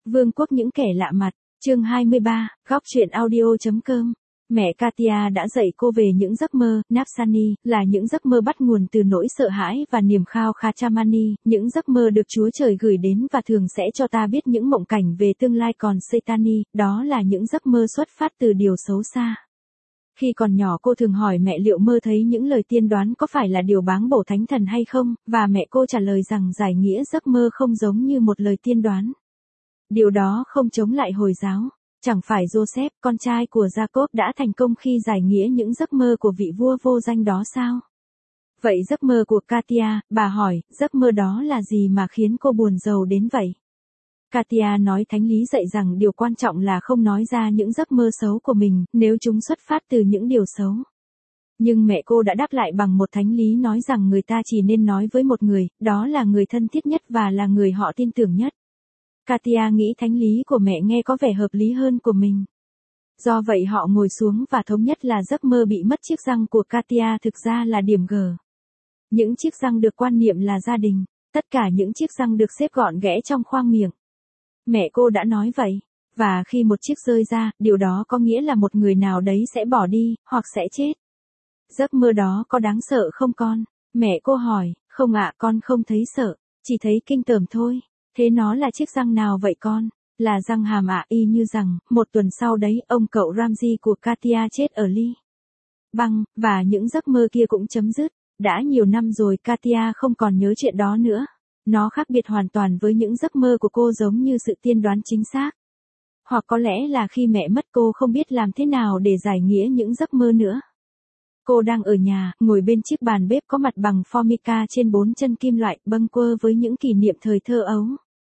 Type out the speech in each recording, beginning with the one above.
Vương quốc những kẻ lạ mặt, chương 23, góc truyện audio.com. Mẹ Katia đã dạy cô về những giấc mơ, Napsani, là những giấc mơ bắt nguồn từ nỗi sợ hãi và niềm khao khát Chamani, những giấc mơ được Chúa Trời gửi đến và thường sẽ cho ta biết những mộng cảnh về tương lai, còn Saitani, đó là những giấc mơ xuất phát từ điều xấu xa. Khi còn nhỏ cô thường hỏi mẹ liệu mơ thấy những lời tiên đoán có phải là điều báng bổ thánh thần hay không, và mẹ cô trả lời rằng giải nghĩa giấc mơ không giống như một lời tiên đoán. Điều đó không chống lại Hồi giáo. Chẳng phải Joseph, con trai của Jacob đã thành công khi giải nghĩa những giấc mơ của vị vua vô danh đó sao? Vậy giấc mơ của Katia, bà hỏi, giấc mơ đó là gì mà khiến cô buồn rầu đến vậy? Katia nói thánh lý dạy rằng điều quan trọng là không nói ra những giấc mơ xấu của mình, nếu chúng xuất phát từ những điều xấu. Nhưng mẹ cô đã đáp lại bằng một thánh lý nói rằng người ta chỉ nên nói với một người, đó là người thân thiết nhất và là người họ tin tưởng nhất. Katia nghĩ thánh lý của mẹ nghe có vẻ hợp lý hơn của mình. Do vậy họ ngồi xuống và thống nhất là giấc mơ bị mất chiếc răng của Katia thực ra là điểm G. Những chiếc răng được quan niệm là gia đình, tất cả những chiếc răng được xếp gọn ghẽ trong khoang miệng. Mẹ cô đã nói vậy, và khi một chiếc rơi ra, điều đó có nghĩa là một người nào đấy sẽ bỏ đi, hoặc sẽ chết. Giấc mơ đó có đáng sợ không con? Mẹ cô hỏi, không ạ, con không thấy sợ, chỉ thấy kinh tởm thôi. Thế nó là chiếc răng nào vậy con? Là răng hàm ạ, y như rằng, một tuần sau đấy, ông cậu Ramsey của Katia chết ở ly băng, và những giấc mơ kia cũng chấm dứt. Đã nhiều năm rồi Katia không còn nhớ chuyện đó nữa. Nó khác biệt hoàn toàn với những giấc mơ của cô, giống như sự tiên đoán chính xác. Hoặc có lẽ là khi mẹ mất cô không biết làm thế nào để giải nghĩa những giấc mơ nữa. Cô đang ở nhà, ngồi bên chiếc bàn bếp có mặt bằng formica trên 4 chân kim loại, bâng quơ với những kỷ niệm thời thơ ấu.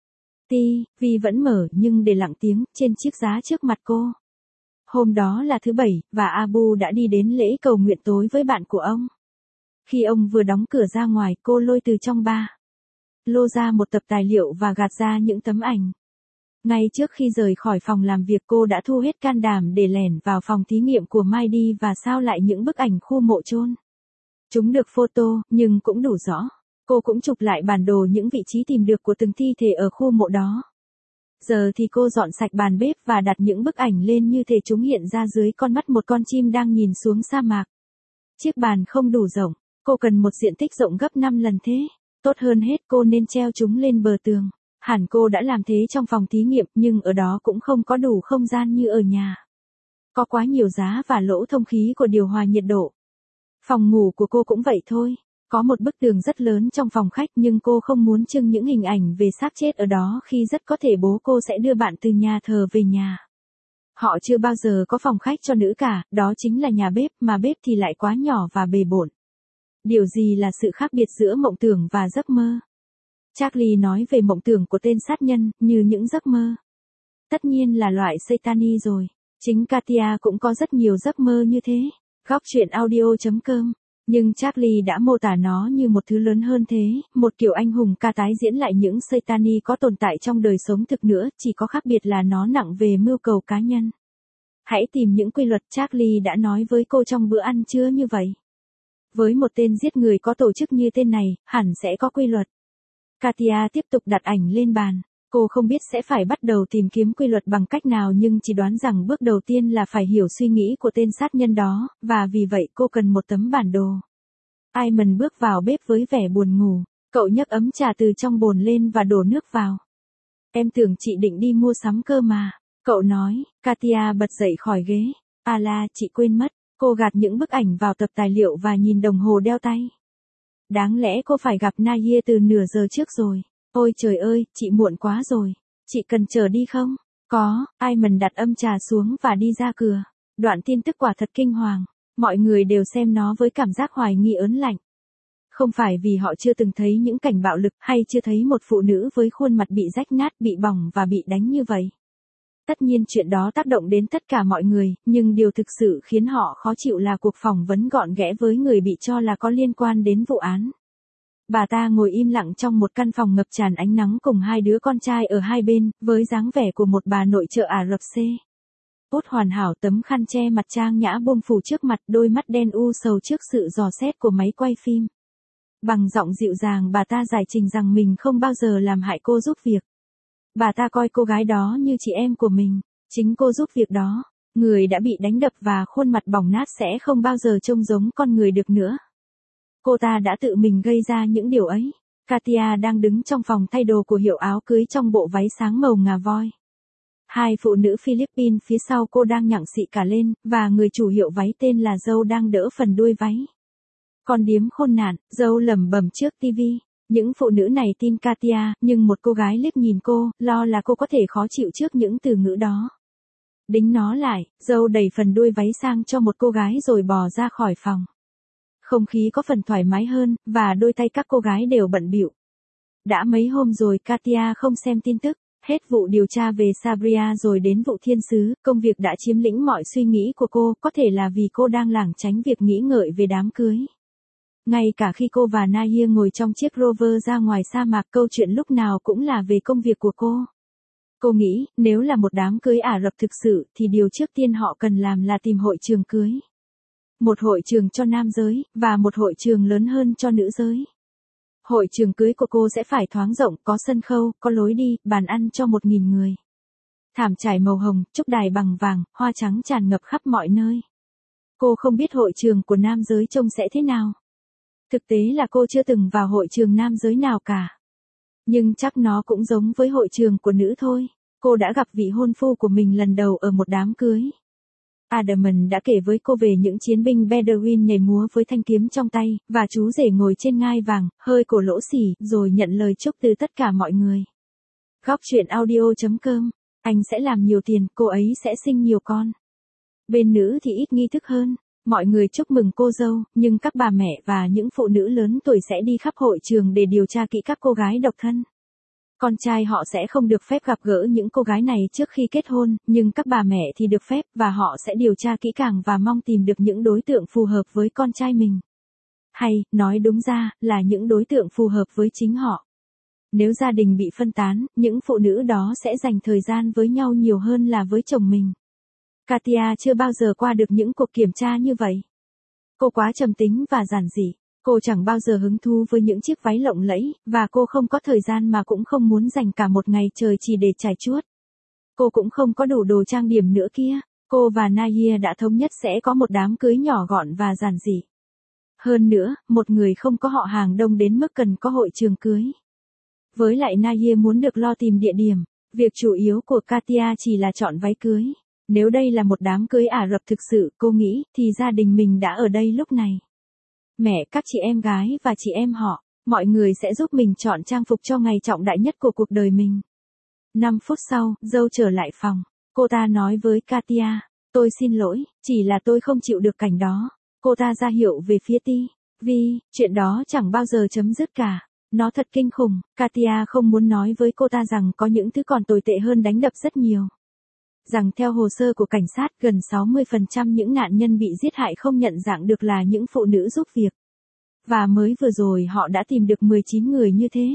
TV vẫn mở nhưng để lặng tiếng, trên chiếc giá trước mặt cô. Hôm đó là thứ Bảy, và Abu đã đi đến lễ cầu nguyện tối với bạn của ông. Khi ông vừa đóng cửa ra ngoài, cô lôi từ trong ba lô ra một tập tài liệu và gạt ra những tấm ảnh. Ngay trước khi rời khỏi phòng làm việc, cô đã thu hết can đảm để lẻn vào phòng thí nghiệm của Maidi và sao lại những bức ảnh khu mộ chôn. Chúng được photo, nhưng cũng đủ rõ. Cô cũng chụp lại bản đồ những vị trí tìm được của từng thi thể ở khu mộ đó. Giờ thì cô dọn sạch bàn bếp và đặt những bức ảnh lên như thể chúng hiện ra dưới con mắt một con chim đang nhìn xuống sa mạc. Chiếc bàn không đủ rộng, cô cần một diện tích rộng gấp 5 lần thế. Tốt hơn hết cô nên treo chúng lên bờ tường. Hẳn cô đã làm thế trong phòng thí nghiệm, nhưng ở đó cũng không có đủ không gian như ở nhà. Có quá nhiều giá và lỗ thông khí của điều hòa nhiệt độ. Phòng ngủ của cô cũng vậy thôi. Có một bức tường rất lớn trong phòng khách, nhưng cô không muốn trưng những hình ảnh về xác chết ở đó khi rất có thể bố cô sẽ đưa bạn từ nhà thờ về nhà. Họ chưa bao giờ có phòng khách cho nữ cả, đó chính là nhà bếp, mà bếp thì lại quá nhỏ và bề bộn. Điều gì là sự khác biệt giữa mộng tưởng và giấc mơ? Charlie nói về mộng tưởng của tên sát nhân, như những giấc mơ. Tất nhiên là loại Saitani rồi. Chính Katia cũng có rất nhiều giấc mơ như thế. Góc truyện audio.com. Nhưng Charlie đã mô tả nó như một thứ lớn hơn thế, một kiểu anh hùng ca tái diễn lại những Saitani có tồn tại trong đời sống thực nữa, chỉ có khác biệt là nó nặng về mưu cầu cá nhân. Hãy tìm những quy luật, Charlie đã nói với cô trong bữa ăn trưa như vậy. Với một tên giết người có tổ chức như tên này, hẳn sẽ có quy luật. Katia tiếp tục đặt ảnh lên bàn. Cô không biết sẽ phải bắt đầu tìm kiếm quy luật bằng cách nào, nhưng chỉ đoán rằng bước đầu tiên là phải hiểu suy nghĩ của tên sát nhân đó, và vì vậy cô cần một tấm bản đồ. Ayman bước vào bếp với vẻ buồn ngủ. Cậu nhấc ấm trà từ trong bồn lên và đổ nước vào. Em tưởng chị định đi mua sắm cơ mà. Cậu nói. Katia bật dậy khỏi ghế. À là, chị quên mất. Cô gạt những bức ảnh vào tập tài liệu và nhìn đồng hồ đeo tay. Đáng lẽ cô phải gặp Naya từ nửa giờ trước rồi. Ôi trời ơi, chị muộn quá rồi. Chị cần chờ đi không? Có, Ayman đặt âm trà xuống và đi ra cửa. Đoạn tin tức quả thật kinh hoàng. Mọi người đều xem nó với cảm giác hoài nghi ớn lạnh. Không phải vì họ chưa từng thấy những cảnh bạo lực hay chưa thấy một phụ nữ với khuôn mặt bị rách nát, bị bỏng và bị đánh như vậy. Tất nhiên chuyện đó tác động đến tất cả mọi người, nhưng điều thực sự khiến họ khó chịu là cuộc phỏng vấn gọn ghẽ với người bị cho là có liên quan đến vụ án. Bà ta ngồi im lặng trong một căn phòng ngập tràn ánh nắng cùng hai đứa con trai ở hai bên, với dáng vẻ của một bà nội trợ Ả Rập Xê út hoàn hảo, tấm khăn che mặt trang nhã buông phủ trước mặt, đôi mắt đen u sầu trước sự dò xét của máy quay phim. Bằng giọng dịu dàng bà ta giải trình rằng mình không bao giờ làm hại cô giúp việc. Bà ta coi cô gái đó như chị em của mình. Chính cô giúp việc đó. Người đã bị đánh đập và khuôn mặt bỏng nát sẽ không bao giờ trông giống con người được nữa. Cô ta đã tự mình gây ra những điều ấy. Katia đang đứng trong phòng thay đồ của hiệu áo cưới trong bộ váy sáng màu ngà voi. Hai phụ nữ Philippines phía sau cô đang nhặng xị cả lên, và người chủ hiệu váy tên là Dâu đang đỡ phần đuôi váy. Con điếm khôn nạn, Dâu lẩm bẩm trước tivi. Những phụ nữ này tin Katia, nhưng một cô gái liếc nhìn cô, lo là cô có thể khó chịu trước những từ ngữ đó. Đính nó lại, Dâu đẩy phần đuôi váy sang cho một cô gái rồi bò ra khỏi phòng. Không khí có phần thoải mái hơn, và đôi tay các cô gái đều bận bịu. Đã mấy hôm rồi Katia không xem tin tức, hết vụ điều tra về Sabria rồi đến vụ thiên sứ, công việc đã chiếm lĩnh mọi suy nghĩ của cô, có thể là vì cô đang lảng tránh việc nghĩ ngợi về đám cưới. Ngay cả khi cô và Nahir ngồi trong chiếc Rover ra ngoài sa mạc, câu chuyện lúc nào cũng là về công việc của cô. Cô nghĩ, nếu là một đám cưới Ả Rập thực sự, thì điều trước tiên họ cần làm là tìm hội trường cưới. Một hội trường cho nam giới, và một hội trường lớn hơn cho nữ giới. Hội trường cưới của cô sẽ phải thoáng rộng, có sân khấu, có lối đi, bàn ăn cho 1.000 người. Thảm trải màu hồng, trúc đài bằng vàng, hoa trắng tràn ngập khắp mọi nơi. Cô không biết hội trường của nam giới trông sẽ thế nào. Thực tế là cô chưa từng vào hội trường nam giới nào cả. Nhưng chắc nó cũng giống với hội trường của nữ thôi. Cô đã gặp vị hôn phu của mình lần đầu ở một đám cưới. Adaman đã kể với cô về những chiến binh Bedouin nhảy múa với thanh kiếm trong tay, và chú rể ngồi trên ngai vàng, hơi cổ lỗ xỉ, rồi nhận lời chúc từ tất cả mọi người. Góc truyện audio.com. Anh sẽ làm nhiều tiền, cô ấy sẽ sinh nhiều con. Bên nữ thì ít nghi thức hơn. Mọi người chúc mừng cô dâu, nhưng các bà mẹ và những phụ nữ lớn tuổi sẽ đi khắp hội trường để điều tra kỹ các cô gái độc thân. Con trai họ sẽ không được phép gặp gỡ những cô gái này trước khi kết hôn, nhưng các bà mẹ thì được phép, và họ sẽ điều tra kỹ càng và mong tìm được những đối tượng phù hợp với con trai mình. Hay, nói đúng ra, là những đối tượng phù hợp với chính họ. Nếu gia đình bị phân tán, những phụ nữ đó sẽ dành thời gian với nhau nhiều hơn là với chồng mình. Katia chưa bao giờ qua được những cuộc kiểm tra như vậy. Cô quá trầm tính và giản dị. Cô chẳng bao giờ hứng thú với những chiếc váy lộng lẫy, và cô không có thời gian mà cũng không muốn dành cả một ngày trời chỉ để trải chuốt. Cô cũng không có đủ đồ trang điểm nữa kia. Cô và Nahir đã thống nhất sẽ có một đám cưới nhỏ gọn và giản dị. Hơn nữa, một người không có họ hàng đông đến mức cần có hội trường cưới. Với lại Nahir muốn được lo tìm địa điểm. Việc chủ yếu của Katia chỉ là chọn váy cưới. Nếu đây là một đám cưới Ả Rập thực sự, cô nghĩ, thì gia đình mình đã ở đây lúc này. Mẹ, các chị em gái và chị em họ, mọi người sẽ giúp mình chọn trang phục cho ngày trọng đại nhất của cuộc đời mình. 5 phút sau, dâu trở lại phòng. Cô ta nói với Katia, tôi xin lỗi, chỉ là tôi không chịu được cảnh đó. Cô ta ra hiệu về phía Ti. Vì, chuyện đó chẳng bao giờ chấm dứt cả. Nó thật kinh khủng, Katia không muốn nói với cô ta rằng có những thứ còn tồi tệ hơn đánh đập rất nhiều. Rằng theo hồ sơ của cảnh sát, gần 60% những nạn nhân bị giết hại không nhận dạng được là những phụ nữ giúp việc. Và mới vừa rồi họ đã tìm được 19 người như thế.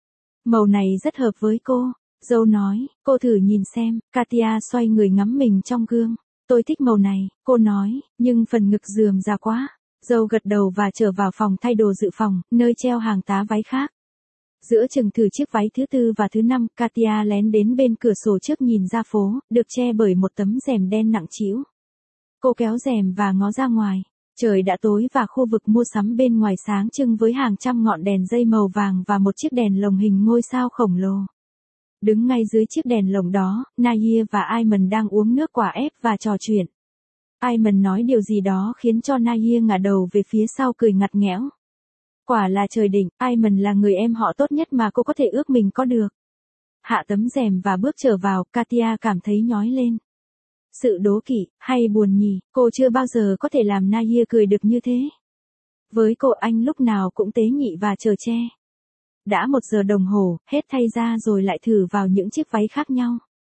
Màu này rất hợp với cô. Dâu nói, cô thử nhìn xem. Katia xoay người ngắm mình trong gương. Tôi thích màu này, cô nói, nhưng phần ngực rườm ra quá. Dâu gật đầu và trở vào phòng thay đồ dự phòng, nơi treo hàng tá váy khác. Giữa chừng thử chiếc váy thứ 4 và thứ 5, Katia lén đến bên cửa sổ trước nhìn ra phố, được che bởi một tấm rèm đen nặng trĩu. Cô kéo rèm và ngó ra ngoài. Trời đã tối và khu vực mua sắm bên ngoài sáng trưng với hàng trăm ngọn đèn dây màu vàng và một chiếc đèn lồng hình ngôi sao khổng lồ. Đứng ngay dưới chiếc đèn lồng đó, Nahir và Ayman đang uống nước quả ép và trò chuyện. Ayman nói điều gì đó khiến cho Nahir ngả đầu về phía sau cười ngặt nghẽo. Quả là trời định, Ayman là người em họ tốt nhất mà cô có thể ước mình có được. Hạ tấm rèm và bước trở vào, Katia cảm thấy nhói lên. Sự đố kỵ, hay buồn nhỉ, cô chưa bao giờ có thể làm Nahir cười được như thế. Với cô anh lúc nào cũng tế nhị và chở che. Đã 1 giờ đồng hồ, hết thay ra rồi lại thử vào những chiếc váy khác nhau.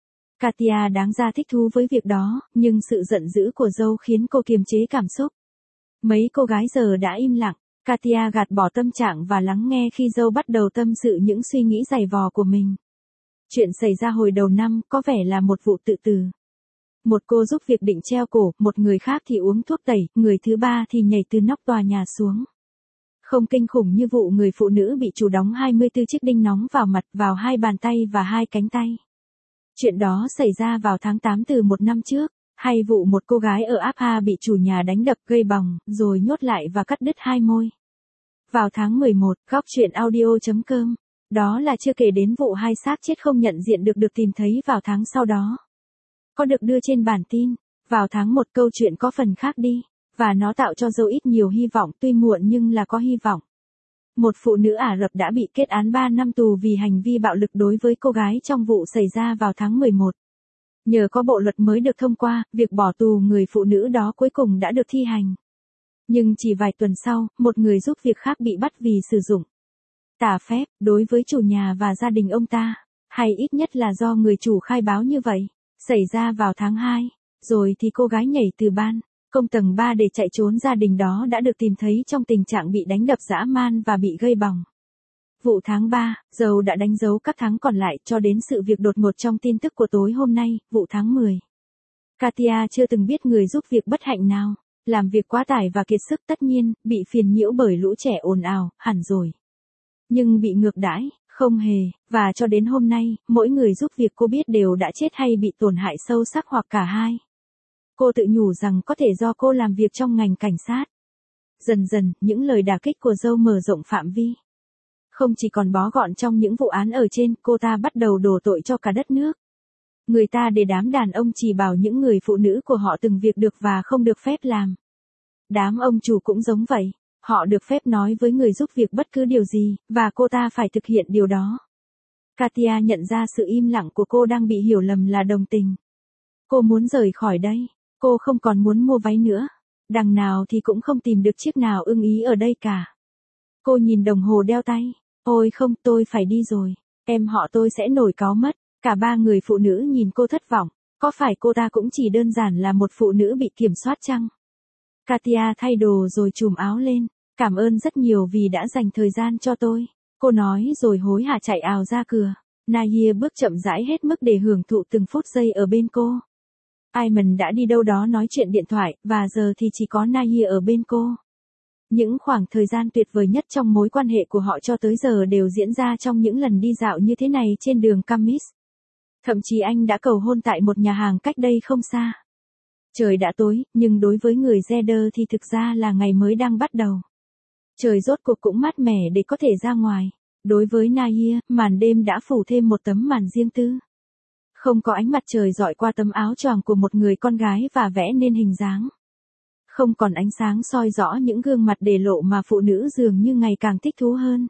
Katia đáng ra thích thú với việc đó, nhưng sự giận dữ của dâu khiến cô kiềm chế cảm xúc. Mấy cô gái giờ đã im lặng. Katia gạt bỏ tâm trạng và lắng nghe khi dâu bắt đầu tâm sự những suy nghĩ dày vò của mình. Chuyện xảy ra hồi đầu năm có vẻ là một vụ tự tử. Một cô giúp việc định treo cổ, một người khác thì uống thuốc tẩy, người thứ ba thì nhảy từ nóc tòa nhà xuống. Không kinh khủng như vụ người phụ nữ bị chủ đóng 24 chiếc đinh nóng vào mặt, vào hai bàn tay và hai cánh tay. Chuyện đó xảy ra vào tháng 8 từ một năm trước, hay vụ một cô gái ở Abha bị chủ nhà đánh đập gây bỏng, rồi nhốt lại và cắt đứt hai môi. Vào tháng 11, góc chuyện audio.com. Đó là chưa kể đến vụ hai xác chết không nhận diện được tìm thấy vào tháng sau đó. Có được đưa trên bản tin. Vào tháng 1 câu chuyện có phần khác đi, và nó tạo cho dâu ít nhiều hy vọng, tuy muộn nhưng là có hy vọng. Một phụ nữ Ả Rập đã bị kết án 3 năm tù vì hành vi bạo lực đối với cô gái trong vụ xảy ra vào tháng 11. Nhờ có bộ luật mới được thông qua, việc bỏ tù người phụ nữ đó cuối cùng đã được thi hành. Nhưng chỉ vài tuần sau, một người giúp việc khác bị bắt vì sử dụng tà phép đối với chủ nhà và gia đình ông ta, hay ít nhất là do người chủ khai báo như vậy, xảy ra vào tháng 2. Rồi thì cô gái nhảy từ ban công tầng 3 để chạy trốn, gia đình đó đã được tìm thấy trong tình trạng bị đánh đập dã man và bị gây bỏng. Vụ tháng 3, dầu đã đánh dấu các tháng còn lại cho đến sự việc đột ngột trong tin tức của tối hôm nay, vụ tháng 10. Katia chưa từng biết người giúp việc bất hạnh nào, làm việc quá tải và kiệt sức, tất nhiên, bị phiền nhiễu bởi lũ trẻ ồn ào, hẳn rồi. Nhưng bị ngược đãi, không hề, và cho đến hôm nay, mỗi người giúp việc cô biết đều đã chết hay bị tổn hại sâu sắc hoặc cả hai. Cô tự nhủ rằng có thể do cô làm việc trong ngành cảnh sát. Dần dần, những lời đả kích của dâu mở rộng phạm vi. Không chỉ còn bó gọn trong những vụ án ở trên, cô ta bắt đầu đổ tội cho cả đất nước. Người ta để đám đàn ông chỉ bảo những người phụ nữ của họ từng việc được và không được phép làm. Đám ông chủ cũng giống vậy, họ được phép nói với người giúp việc bất cứ điều gì, và cô ta phải thực hiện điều đó. Katia nhận ra sự im lặng của cô đang bị hiểu lầm là đồng tình. Cô muốn rời khỏi đây, cô không còn muốn mua váy nữa. Đằng nào thì cũng không tìm được chiếc nào ưng ý ở đây cả. Cô nhìn đồng hồ đeo tay. Ôi không, tôi phải đi rồi. Em họ tôi sẽ nổi cáu mất. Cả ba người phụ nữ nhìn cô thất vọng. Có phải cô ta cũng chỉ đơn giản là một phụ nữ bị kiểm soát chăng? Katia thay đồ rồi chùm áo lên. Cảm ơn rất nhiều vì đã dành thời gian cho tôi. Cô nói rồi hối hả chạy ào ra cửa. Nahir bước chậm rãi hết mức để hưởng thụ từng phút giây ở bên cô. Ayman đã đi đâu đó nói chuyện điện thoại, và giờ thì chỉ có Nahir ở bên cô. Những khoảng thời gian tuyệt vời nhất trong mối quan hệ của họ cho tới giờ đều diễn ra trong những lần đi dạo như thế này trên đường Kamis. Thậm chí anh đã cầu hôn tại một nhà hàng cách đây không xa. Trời đã tối, nhưng đối với người Zeder thì thực ra là ngày mới đang bắt đầu. Trời rốt cuộc cũng mát mẻ để có thể ra ngoài. Đối với Nahir, màn đêm đã phủ thêm một tấm màn riêng tư. Không có ánh mặt trời rọi qua tấm áo choàng của một người con gái và vẽ nên hình dáng. Không còn ánh sáng soi rõ những gương mặt để lộ mà phụ nữ dường như ngày càng thích thú hơn.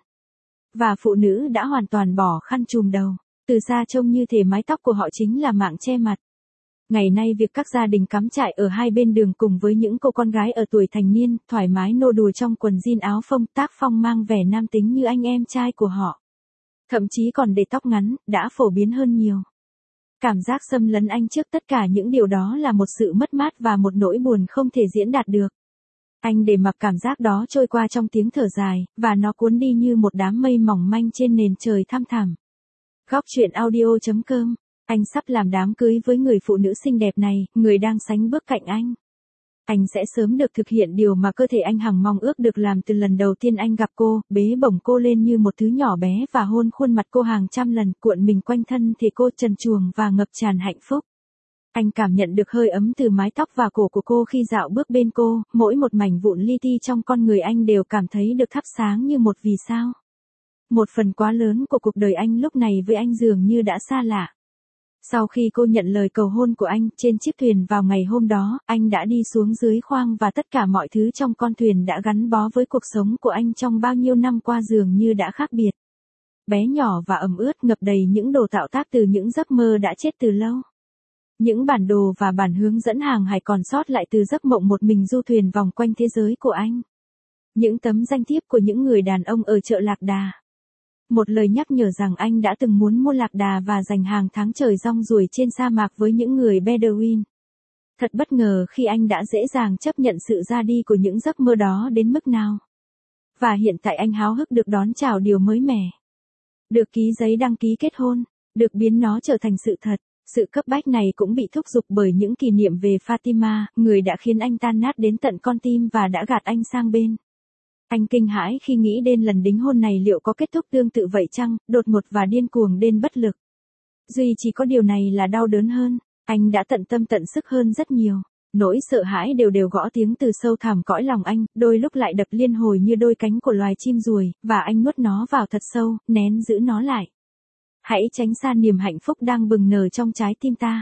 Và phụ nữ đã hoàn toàn bỏ khăn trùm đầu. Từ xa trông như thể mái tóc của họ chính là mạng che mặt. Ngày nay việc các gia đình cắm trại ở hai bên đường cùng với những cô con gái ở tuổi thành niên, thoải mái nô đùa trong quần jean áo phông, tác phong mang vẻ nam tính như anh em trai của họ. Thậm chí còn để tóc ngắn, đã phổ biến hơn nhiều. Cảm giác xâm lấn anh trước tất cả những điều đó là một sự mất mát và một nỗi buồn không thể diễn đạt được. Anh để mặc cảm giác đó trôi qua trong tiếng thở dài, và nó cuốn đi như một đám mây mỏng manh trên nền trời thăm thẳm. Góc chuyện audio.com. Anh sắp làm đám cưới với người phụ nữ xinh đẹp này, người đang sánh bước cạnh anh. Anh sẽ sớm được thực hiện điều mà cơ thể anh hằng mong ước được làm từ lần đầu tiên anh gặp cô, bế bổng cô lên như một thứ nhỏ bé và hôn khuôn mặt cô hàng trăm lần, cuộn mình quanh thân thể cô trần truồng và ngập tràn hạnh phúc. Anh cảm nhận được hơi ấm từ mái tóc và cổ của cô khi dạo bước bên cô, mỗi một mảnh vụn li ti trong con người anh đều cảm thấy được thắp sáng như một vì sao. Một phần quá lớn của cuộc đời anh lúc này với anh dường như đã xa lạ. Sau khi cô nhận lời cầu hôn của anh trên chiếc thuyền vào ngày hôm đó, anh đã đi xuống dưới khoang và tất cả mọi thứ trong con thuyền đã gắn bó với cuộc sống của anh trong bao nhiêu năm qua dường như đã khác biệt. Bé nhỏ và ẩm ướt ngập đầy những đồ tạo tác từ những giấc mơ đã chết từ lâu. Những bản đồ và bản hướng dẫn hàng hải còn sót lại từ giấc mộng một mình du thuyền vòng quanh thế giới của anh. Những tấm danh thiếp của những người đàn ông ở chợ Lạc Đà. Một lời nhắc nhở rằng anh đã từng muốn mua lạc đà và dành hàng tháng trời rong ruổi trên sa mạc với những người Bedouin. Thật bất ngờ khi anh đã dễ dàng chấp nhận sự ra đi của những giấc mơ đó đến mức nào. Và hiện tại anh háo hức được đón chào điều mới mẻ. Được ký giấy đăng ký kết hôn, được biến nó trở thành sự thật. Sự cấp bách này cũng bị thúc giục bởi những kỷ niệm về Fatima, người đã khiến anh tan nát đến tận con tim và đã gạt anh sang bên. Anh kinh hãi khi nghĩ đến lần đính hôn này liệu có kết thúc tương tự vậy chăng, đột ngột và điên cuồng đến bất lực. Duy chỉ có điều này là đau đớn hơn, anh đã tận tâm tận sức hơn rất nhiều. Nỗi sợ hãi đều đều gõ tiếng từ sâu thẳm cõi lòng anh, đôi lúc lại đập liên hồi như đôi cánh của loài chim ruồi, và anh nuốt nó vào thật sâu, nén giữ nó lại. Hãy tránh xa niềm hạnh phúc đang bừng nở trong trái tim ta.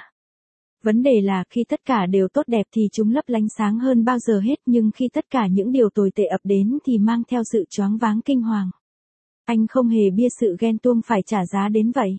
Vấn đề là khi tất cả đều tốt đẹp thì chúng lấp lánh sáng hơn bao giờ hết, nhưng khi tất cả những điều tồi tệ ập đến thì mang theo sự choáng váng kinh hoàng. Anh không hề bia sự ghen tuông phải trả giá đến vậy.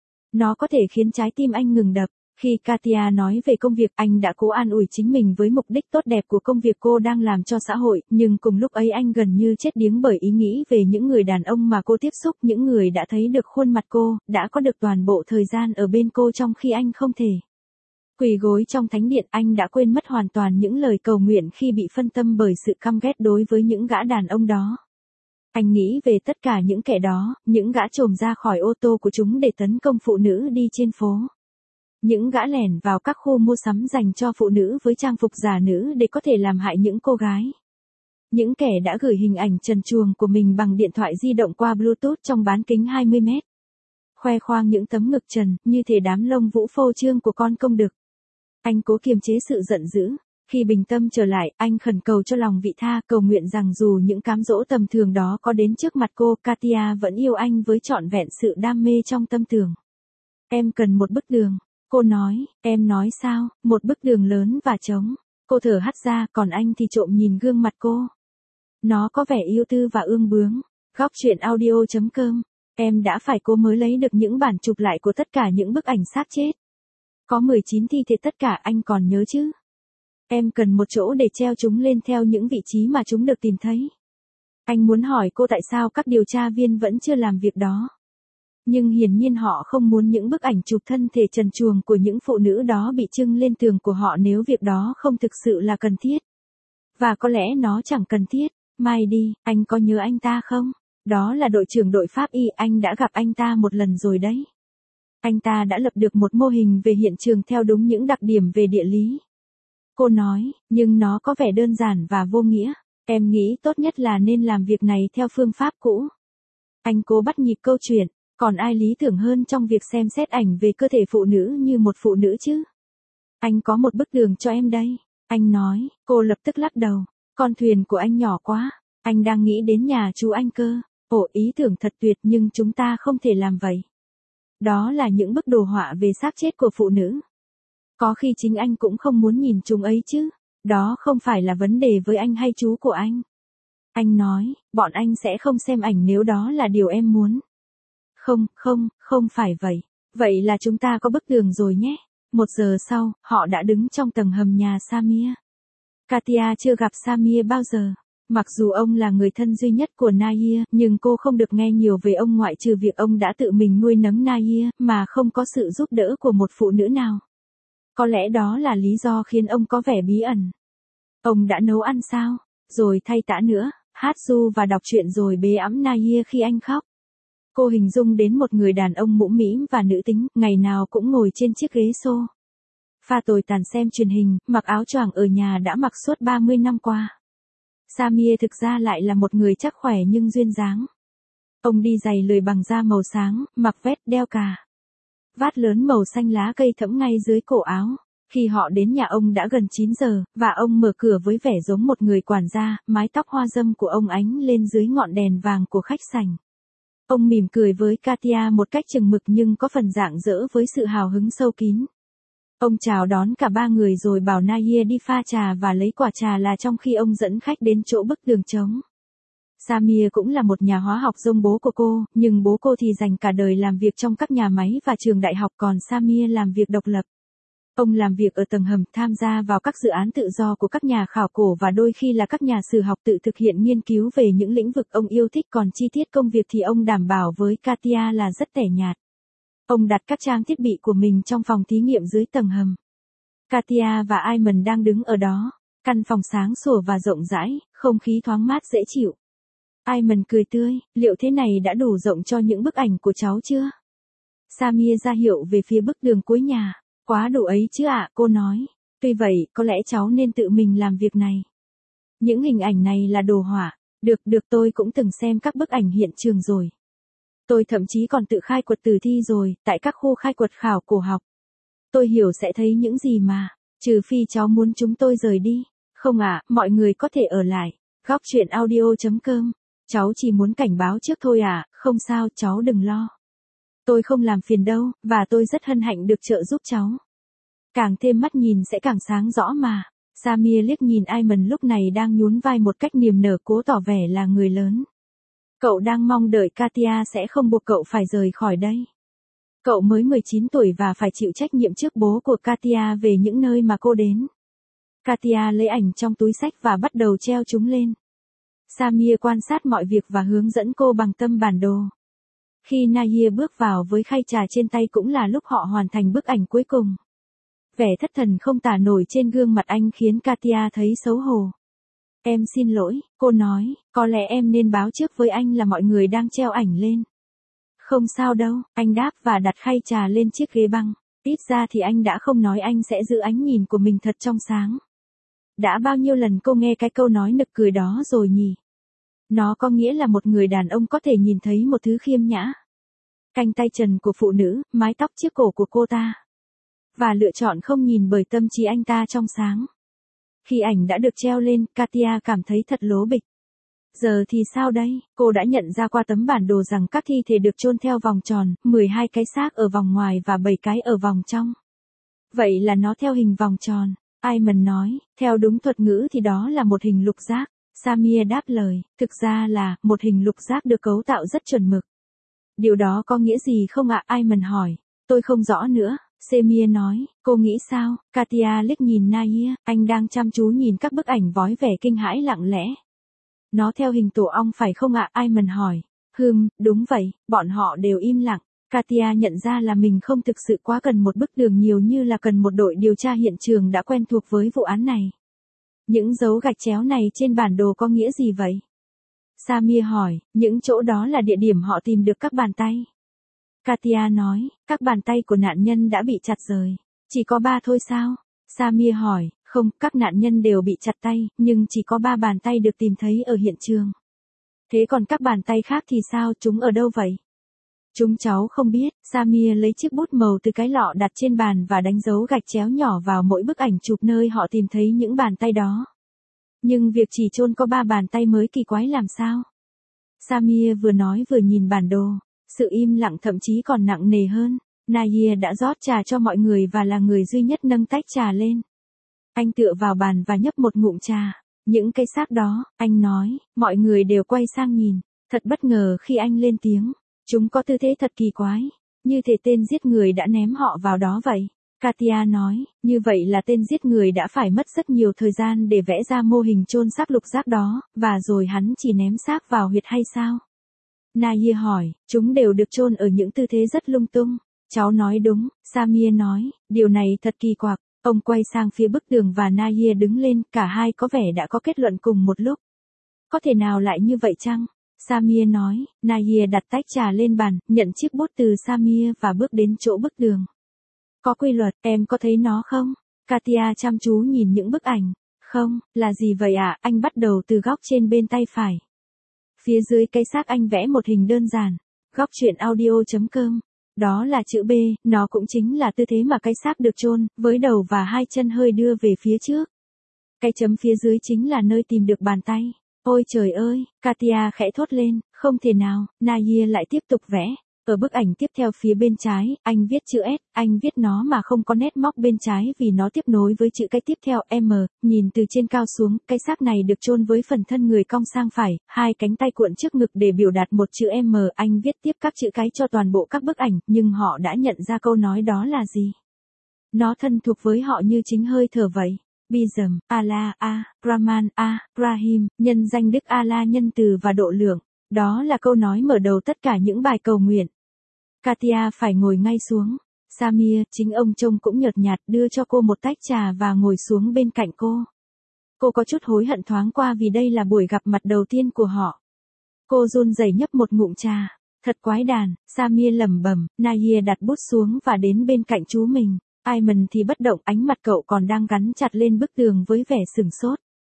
Nó có thể khiến trái tim anh ngừng đập. Khi Katia nói về công việc, anh đã cố an ủi chính mình với mục đích tốt đẹp của công việc cô đang làm cho xã hội, nhưng cùng lúc ấy anh gần như chết điếng bởi ý nghĩ về những người đàn ông mà cô tiếp xúc, những người đã thấy được khuôn mặt cô, đã có được toàn bộ thời gian ở bên cô trong khi anh không thể. Quỳ gối trong thánh điện, anh đã quên mất hoàn toàn những lời cầu nguyện khi bị phân tâm bởi sự căm ghét đối với những gã đàn ông đó. Anh nghĩ về tất cả những kẻ đó, những gã trồm ra khỏi ô tô của chúng để tấn công phụ nữ đi trên phố. Những gã lẻn vào các khu mua sắm dành cho phụ nữ với trang phục giả nữ để có thể làm hại những cô gái. Những kẻ đã gửi hình ảnh trần truồng của mình bằng điện thoại di động qua Bluetooth trong bán kính 20 mét. Khoe khoang những tấm ngực trần, như thể đám lông vũ phô trương của con công đực. Anh cố kiềm chế sự giận dữ. Khi bình tâm trở lại, anh khẩn cầu cho lòng vị tha, cầu nguyện rằng dù những cám dỗ tầm thường đó có đến trước mặt cô, Katia vẫn yêu anh với trọn vẹn sự đam mê trong tâm tưởng. Em cần một bức tường. Cô nói, em nói sao, một bức tường lớn và trống. Cô thở hắt ra, còn anh thì trộm nhìn gương mặt cô. Nó có vẻ yêu tư và ương bướng. Góc truyện audio.com. Em đã phải cố mới lấy được những bản chụp lại của tất cả những bức ảnh xác chết. Có 19 thi thể tất cả, anh còn nhớ chứ? Em cần một chỗ để treo chúng lên theo những vị trí mà chúng được tìm thấy. Anh muốn hỏi cô tại sao các điều tra viên vẫn chưa làm việc đó. Nhưng hiển nhiên họ không muốn những bức ảnh chụp thân thể trần truồng của những phụ nữ đó bị trưng lên tường của họ nếu việc đó không thực sự là cần thiết. Và có lẽ nó chẳng cần thiết. Mai đi, anh có nhớ anh ta không? Đó là đội trưởng đội pháp y, anh đã gặp anh ta một lần rồi đấy. Anh ta đã lập được một mô hình về hiện trường theo đúng những đặc điểm về địa lý. Cô nói, nhưng nó có vẻ đơn giản và vô nghĩa. Em nghĩ tốt nhất là nên làm việc này theo phương pháp cũ. Anh cố bắt nhịp câu chuyện. Còn ai lý tưởng hơn trong việc xem xét ảnh về cơ thể phụ nữ như một phụ nữ chứ? Anh có một bức tường cho em đây. Anh nói, cô lập tức lắc đầu. Con thuyền của anh nhỏ quá. Anh đang nghĩ đến nhà chú anh cơ. Ồ, ý tưởng thật tuyệt, nhưng chúng ta không thể làm vậy. Đó là những bức đồ họa về xác chết của phụ nữ. Có khi chính anh cũng không muốn nhìn chúng ấy chứ. Đó không phải là vấn đề với anh hay chú của anh. Anh nói, bọn anh sẽ không xem ảnh nếu đó là điều em muốn. Không phải vậy. Vậy là chúng ta có bức tường rồi nhé. 1 giờ sau, họ đã đứng trong tầng hầm nhà Samir. Katia chưa gặp Samir bao giờ. Mặc dù ông là người thân duy nhất của Nahir, nhưng cô không được nghe nhiều về ông ngoại trừ việc ông đã tự mình nuôi nấng Nahir, mà không có sự giúp đỡ của một phụ nữ nào. Có lẽ đó là lý do khiến ông có vẻ bí ẩn. Ông đã nấu ăn sao? Rồi thay tã nữa, hát ru và đọc truyện rồi bế ẵm Nahir khi anh khóc. Cô hình dung đến một người đàn ông mũm mĩm và nữ tính, ngày nào cũng ngồi trên chiếc ghế xô pha tồi tàn xem truyền hình, mặc áo choàng ở nhà đã mặc suốt 30 năm qua. Samir thực ra lại là một người chắc khỏe nhưng duyên dáng. Ông đi giày lười bằng da màu sáng, mặc vest đeo cà vát lớn màu xanh lá cây thẫm ngay dưới cổ áo. Khi họ đến nhà ông đã gần 9 giờ, và ông mở cửa với vẻ giống một người quản gia, mái tóc hoa râm của ông ánh lên dưới ngọn đèn vàng của khách sảnh. Ông mỉm cười với Katia một cách chừng mực nhưng có phần rạng rỡ với sự hào hứng sâu kín. Ông chào đón cả 3 người rồi bảo Nahir đi pha trà và lấy quả trà là trong khi ông dẫn khách đến chỗ bức tường trống. Samir cũng là một nhà hóa học giống bố của cô, nhưng bố cô thì dành cả đời làm việc trong các nhà máy và trường đại học, còn Samir làm việc độc lập. Ông làm việc ở tầng hầm, tham gia vào các dự án tự do của các nhà khảo cổ và đôi khi là các nhà sử học tự thực hiện nghiên cứu về những lĩnh vực ông yêu thích, còn chi tiết công việc thì ông đảm bảo với Katia là rất tẻ nhạt. Ông đặt các trang thiết bị của mình trong phòng thí nghiệm dưới tầng hầm. Katia và Ayman đang đứng ở đó. Căn phòng sáng sủa và rộng rãi, không khí thoáng mát dễ chịu. Ayman cười tươi, liệu thế này đã đủ rộng cho những bức ảnh của cháu chưa? Samir ra hiệu về phía bức tường cuối nhà. Quá đủ ấy chứ ạ, cô nói. Tuy vậy, có lẽ cháu nên tự mình làm việc này. Những hình ảnh này là đồ họa. Được tôi cũng từng xem các bức ảnh hiện trường rồi. Tôi thậm chí còn tự khai quật tử thi rồi, tại các khu khai quật khảo cổ học. Tôi hiểu sẽ thấy những gì mà, trừ phi cháu muốn chúng tôi rời đi. Không ạ, mọi người có thể ở lại. Góc chuyện audio.com. Cháu chỉ muốn cảnh báo trước thôi ạ, không sao cháu đừng lo. Tôi không làm phiền đâu, và tôi rất hân hạnh được trợ giúp cháu. Càng thêm mắt nhìn sẽ càng sáng rõ mà. Samir liếc nhìn Ayman lúc này đang nhún vai một cách niềm nở cố tỏ vẻ là người lớn. Cậu đang mong đợi Katia sẽ không buộc cậu phải rời khỏi đây. Cậu mới 19 tuổi và phải chịu trách nhiệm trước bố của Katia về những nơi mà cô đến. Katia lấy ảnh trong túi xách và bắt đầu treo chúng lên. Samir quan sát mọi việc và hướng dẫn cô bằng tâm bản đồ. Khi Nahir bước vào với khay trà trên tay cũng là lúc họ hoàn thành bức ảnh cuối cùng. Vẻ thất thần không tả nổi trên gương mặt anh khiến Katia thấy xấu hổ. Em xin lỗi, cô nói, có lẽ em nên báo trước với anh là mọi người đang treo ảnh lên. Không sao đâu, anh đáp và đặt khay trà lên chiếc ghế băng. Ít ra thì anh đã không nói anh sẽ giữ ánh nhìn của mình thật trong sáng. Đã bao nhiêu lần cô nghe cái câu nói nực cười đó rồi nhỉ? Nó có nghĩa là một người đàn ông có thể nhìn thấy một thứ khiêm nhã. Cánh tay trần của phụ nữ, mái tóc chiếc cổ của cô ta. Và lựa chọn không nhìn bởi tâm trí anh ta trong sáng. Khi ảnh đã được treo lên, Katia cảm thấy thật lố bịch. Giờ thì sao đây? Cô đã nhận ra qua tấm bản đồ rằng các thi thể được chôn theo vòng tròn, 12 cái xác ở vòng ngoài và 7 cái ở vòng trong. Vậy là nó theo hình vòng tròn. Ayman nói, theo đúng thuật ngữ thì đó là một hình lục giác. Samir đáp lời, thực ra là, một hình lục giác được cấu tạo rất chuẩn mực. Điều đó có nghĩa gì không ạ? Ayman hỏi. Tôi không rõ nữa. Samir nói, cô nghĩ sao? Katia liếc nhìn Nahir, anh đang chăm chú nhìn các bức ảnh vói vẻ kinh hãi lặng lẽ. Nó theo hình tổ ong phải không ạ? Ayman hỏi. Đúng vậy, bọn họ đều im lặng. Katia nhận ra là mình không thực sự quá cần một bức tường nhiều như là cần một đội điều tra hiện trường đã quen thuộc với vụ án này. Những dấu gạch chéo này trên bản đồ có nghĩa gì vậy? Samir hỏi, những chỗ đó là địa điểm họ tìm được các bàn tay. Katia nói, các bàn tay của nạn nhân đã bị chặt rời. Chỉ có 3 thôi sao? Samir hỏi, không, các nạn nhân đều bị chặt tay, nhưng chỉ có 3 bàn tay được tìm thấy ở hiện trường. Thế còn các bàn tay khác thì sao, chúng ở đâu vậy? Chúng cháu không biết. Samir lấy chiếc bút màu từ cái lọ đặt trên bàn và đánh dấu gạch chéo nhỏ vào mỗi bức ảnh chụp nơi họ tìm thấy những bàn tay đó. Nhưng việc chỉ chôn có 3 bàn tay mới kỳ quái làm sao? Samir vừa nói vừa nhìn bản đồ. Sự im lặng thậm chí còn nặng nề hơn. Nahir đã rót trà cho mọi người và là người duy nhất nâng tách trà lên. Anh tựa vào bàn và nhấp một ngụm trà. Những cái xác đó, anh nói, mọi người đều quay sang nhìn. Thật bất ngờ khi anh lên tiếng. Chúng có tư thế thật kỳ quái. Như thể tên giết người đã ném họ vào đó vậy. Katia nói, như vậy là tên giết người đã phải mất rất nhiều thời gian để vẽ ra mô hình chôn xác lục giác đó, và rồi hắn chỉ ném xác vào huyệt hay sao? Nahir hỏi, chúng đều được chôn ở những tư thế rất lung tung. Cháu nói đúng, Samir nói, điều này thật kỳ quặc. Ông quay sang phía bức tường và Nahir đứng lên, cả hai có vẻ đã có kết luận cùng một lúc. Có thể nào lại như vậy chăng? Samir nói, Nahir đặt tách trà lên bàn, nhận chiếc bút từ Samir và bước đến chỗ bức tường. Có quy luật, em có thấy nó không? Katia chăm chú nhìn những bức ảnh. Không, là gì vậy ạ? Anh bắt đầu từ góc trên bên tay phải. Phía dưới cái xác anh vẽ một hình đơn giản. Góc chuyện audio.com. Đó là chữ B, nó cũng chính là tư thế mà cái xác được chôn, với đầu và 2 chân hơi đưa về phía trước. Cái chấm phía dưới chính là nơi tìm được bàn tay. Ôi trời ơi, Katia khẽ thốt lên, không thể nào. Nahir lại tiếp tục vẽ. Ở bức ảnh tiếp theo phía bên trái, anh viết chữ S, anh viết nó mà không có nét móc bên trái vì nó tiếp nối với chữ cái tiếp theo M, nhìn từ trên cao xuống, cái xác này được chôn với phần thân người cong sang phải, 2 cánh tay cuộn trước ngực để biểu đạt một chữ M, anh viết tiếp các chữ cái cho toàn bộ các bức ảnh, nhưng họ đã nhận ra câu nói đó là gì. Nó thân thuộc với họ như chính hơi thở vậy. Bizam, Allah, Rahman, Rahim, nhân danh Đức Allah nhân từ và độ lượng. Đó là câu nói mở đầu tất cả những bài cầu nguyện. Katia phải ngồi ngay xuống. Samir, chính ông trông cũng nhợt nhạt, đưa cho cô một tách trà và ngồi xuống bên cạnh cô. Cô có chút hối hận thoáng qua vì đây là buổi gặp mặt đầu tiên của họ. Cô run rẩy nhấp một ngụm trà. Thật quái đản, Samir lẩm bẩm. Nahir đặt bút xuống và đến bên cạnh chú mình. Ayman thì bất động, ánh mặt cậu còn đang gắn chặt lên bức tường với vẻ sửng sốt.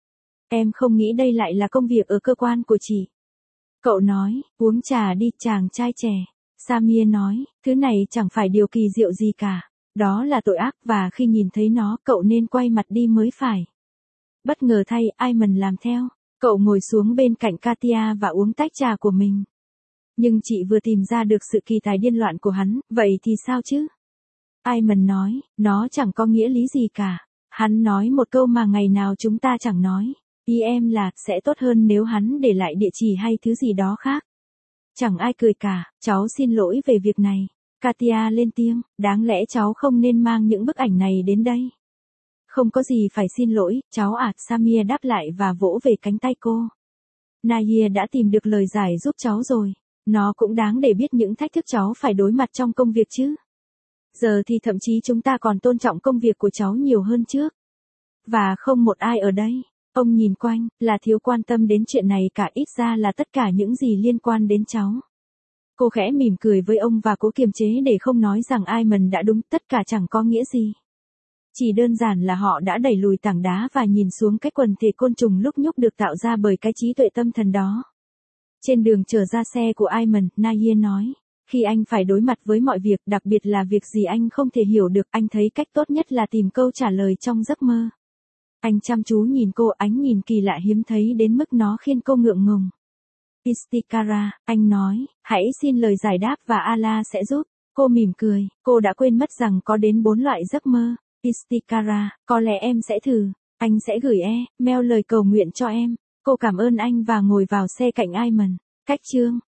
Em không nghĩ đây lại là công việc ở cơ quan của chị. Cậu nói, uống trà đi chàng trai trẻ. Samir nói, thứ này chẳng phải điều kỳ diệu gì cả. Đó là tội ác và khi nhìn thấy nó cậu nên quay mặt đi mới phải. Bất ngờ thay, Ayman làm theo. Cậu ngồi xuống bên cạnh Katia và uống tách trà của mình. Nhưng chị vừa tìm ra được sự kỳ tài điên loạn của hắn, vậy thì sao chứ? Ayman nói, nó chẳng có nghĩa lý gì cả. Hắn nói một câu mà ngày nào chúng ta chẳng nói. Ý em là, sẽ tốt hơn nếu hắn để lại địa chỉ hay thứ gì đó khác. Chẳng ai cười cả, cháu xin lỗi về việc này. Katia lên tiếng, đáng lẽ cháu không nên mang những bức ảnh này đến đây. Không có gì phải xin lỗi, cháu ạ, Samir đáp lại và vỗ về cánh tay cô. Nahir đã tìm được lời giải giúp cháu rồi. Nó cũng đáng để biết những thách thức cháu phải đối mặt trong công việc chứ. Giờ thì thậm chí chúng ta còn tôn trọng công việc của cháu nhiều hơn trước. Và không một ai ở đây. Ông nhìn quanh, là thiếu quan tâm đến chuyện này cả, ít ra là tất cả những gì liên quan đến cháu. Cô khẽ mỉm cười với ông và cố kiềm chế để không nói rằng Ayman đã đúng, tất cả chẳng có nghĩa gì. Chỉ đơn giản là họ đã đẩy lùi tảng đá và nhìn xuống cái quần thể côn trùng lúc nhúc được tạo ra bởi cái trí tuệ tâm thần đó. Trên đường trở ra xe của Ayman, Nahir nói, khi anh phải đối mặt với mọi việc, đặc biệt là việc gì anh không thể hiểu được, anh thấy cách tốt nhất là tìm câu trả lời trong giấc mơ. Anh chăm chú nhìn cô, ánh nhìn kỳ lạ hiếm thấy đến mức nó khiến cô ngượng ngùng. Istikara, anh nói, hãy xin lời giải đáp và Allah sẽ giúp. Cô mỉm cười, cô đã quên mất rằng có đến 4 loại giấc mơ. Istikara, có lẽ em sẽ thử. Anh sẽ gửi mail lời cầu nguyện cho em. Cô cảm ơn anh và ngồi vào xe cạnh Ayman. Cách chương